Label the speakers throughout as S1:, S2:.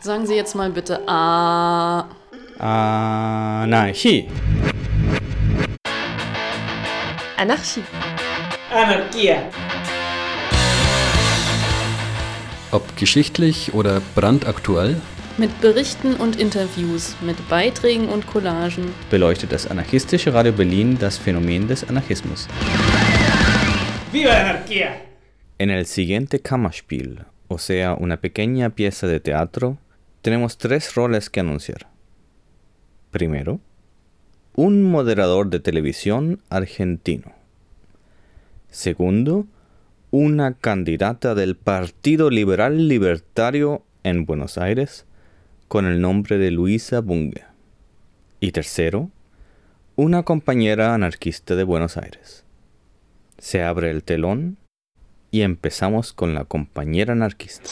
S1: Sagen Sie jetzt mal bitte A.
S2: Anarchie.
S3: Anarchie.
S4: Anarchia.
S5: Ob geschichtlich oder brandaktuell,
S1: Mit Berichten und Interviews, mit Beiträgen und Collagen.
S2: Beleuchtet das anarchistische Radio Berlin das Phänomen des Anarchismus.
S4: ¡Viva la anarquía!
S2: En el siguiente Kammerspiel, o sea, una pequeña pieza de teatro, tenemos 3 roles que anunciar. Primero, un moderador de televisión argentino. Segundo, una candidata del Partido Liberal Libertario en Buenos Aires con el nombre de Luisa Bunge. Y tercero, una compañera anarquista de Buenos Aires. Se abre el telón y empezamos con la compañera anarquista.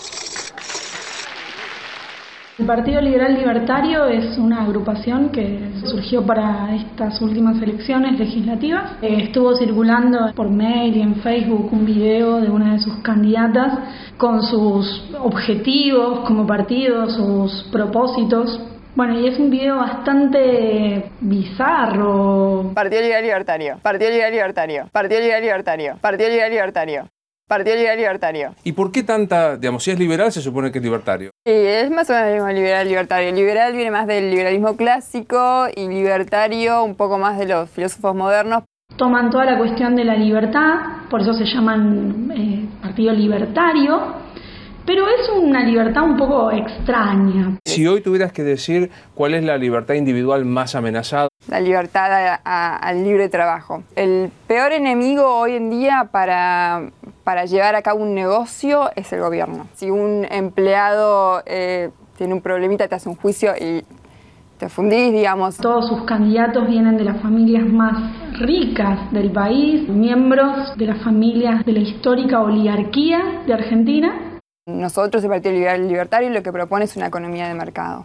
S6: El Partido Liberal Libertario es una agrupación que surgió para estas últimas elecciones legislativas. Estuvo circulando por mail y en Facebook un video de una de sus candidatas con sus objetivos como partido, sus propósitos. Bueno, y es un video bastante bizarro.
S7: Partido Liberal Libertario, Partido Liberal Libertario, Partido Liberal Libertario, Partido Liberal Libertario. Partido Liberal Libertario.
S8: ¿Y por qué tanta, digamos, si es liberal se supone que es libertario?
S7: Sí, es más o menos el mismo liberal libertario. Liberal viene más del liberalismo clásico y libertario un poco más de los filósofos modernos.
S6: Toman toda la cuestión de la libertad, por eso se llaman Partido Libertario, pero es una libertad un poco extraña.
S8: Si hoy tuvieras que decir cuál es la libertad individual más amenazada.
S7: La libertad al libre trabajo. El peor enemigo hoy en día para llevar a cabo un negocio es el gobierno. Si un empleado tiene un problemita, te hace un juicio y te fundís, digamos.
S6: Todos sus candidatos vienen de las familias más ricas del país, miembros de las familias de la histórica oligarquía de Argentina.
S7: Nosotros, el Partido Liberal Libertario, lo que propone es una economía de mercado.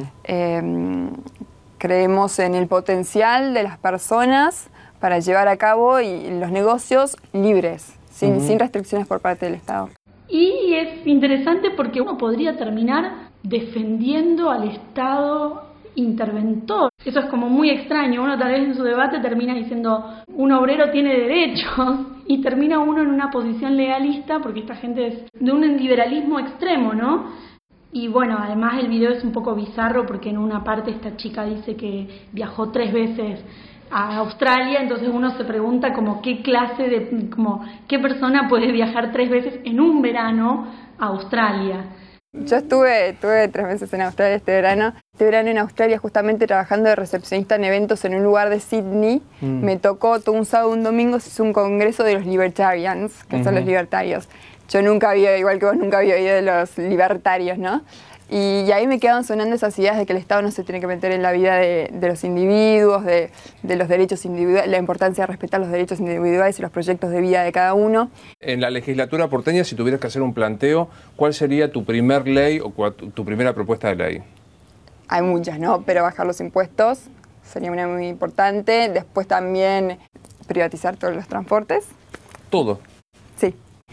S7: Creemos en el potencial de las personas para llevar a cabo los negocios libres, sin restricciones por parte del Estado.
S6: Y es interesante porque uno podría terminar defendiendo al Estado interventor. Eso es como muy extraño. Uno tal vez en su debate termina diciendo un obrero tiene derechos y termina uno en una posición legalista porque esta gente es de un liberalismo extremo, ¿no? Y bueno, además el video es un poco bizarro porque en una parte esta chica dice que viajó 3 veces a Australia, entonces uno se pregunta como qué clase de, como qué persona puede viajar 3 veces en un verano a Australia.
S7: Yo estuve 3 veces en Australia este verano. Este verano en Australia justamente trabajando de recepcionista en eventos en un lugar de Sydney. Me tocó todo un sábado, un domingo, se hizo un congreso de los libertarians, que son los libertarios. Yo nunca había, igual que vos, nunca había oído de los libertarios, ¿no? Y ahí me quedaban sonando esas ideas de que el Estado no se tiene que meter en la vida de los individuos, de los derechos individuales, la importancia de respetar los derechos individuales y los proyectos de vida de cada uno.
S8: En la legislatura porteña, si tuvieras que hacer un planteo, ¿cuál sería tu primer ley o tu primera propuesta de ley?
S7: Hay muchas, ¿no? Pero bajar los impuestos sería una muy importante. Después también privatizar todos los transportes.
S8: ¿Todo?
S7: Sí.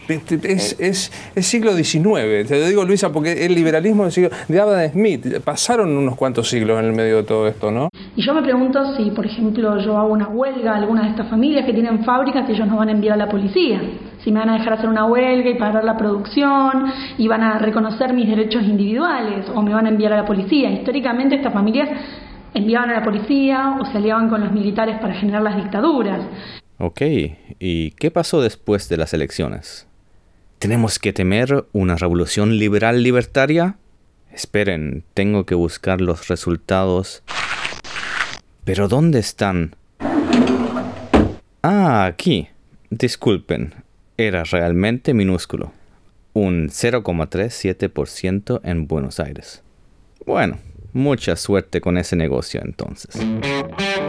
S8: Es siglo XIX, te lo digo, Luisa, porque el liberalismo del siglo de Adam Smith, pasaron unos cuantos siglos en el medio de todo esto, ¿no?
S6: Y yo me pregunto si, por ejemplo, yo hago una huelga a alguna de estas familias que tienen fábricas, ellos nos van a enviar a la policía. Si me van a dejar hacer una huelga y parar la producción y van a reconocer mis derechos individuales o me van a enviar a la policía. Históricamente estas familias enviaban a la policía o se aliaban con los militares para generar las dictaduras.
S2: Ok, ¿y qué pasó después de las elecciones? ¿Tenemos que temer una revolución liberal libertaria? Esperen, tengo que buscar los resultados. ¿Pero dónde están? Ah, aquí. Disculpen, era realmente minúsculo. Un 0,37% en Buenos Aires. Bueno, mucha suerte con ese negocio entonces.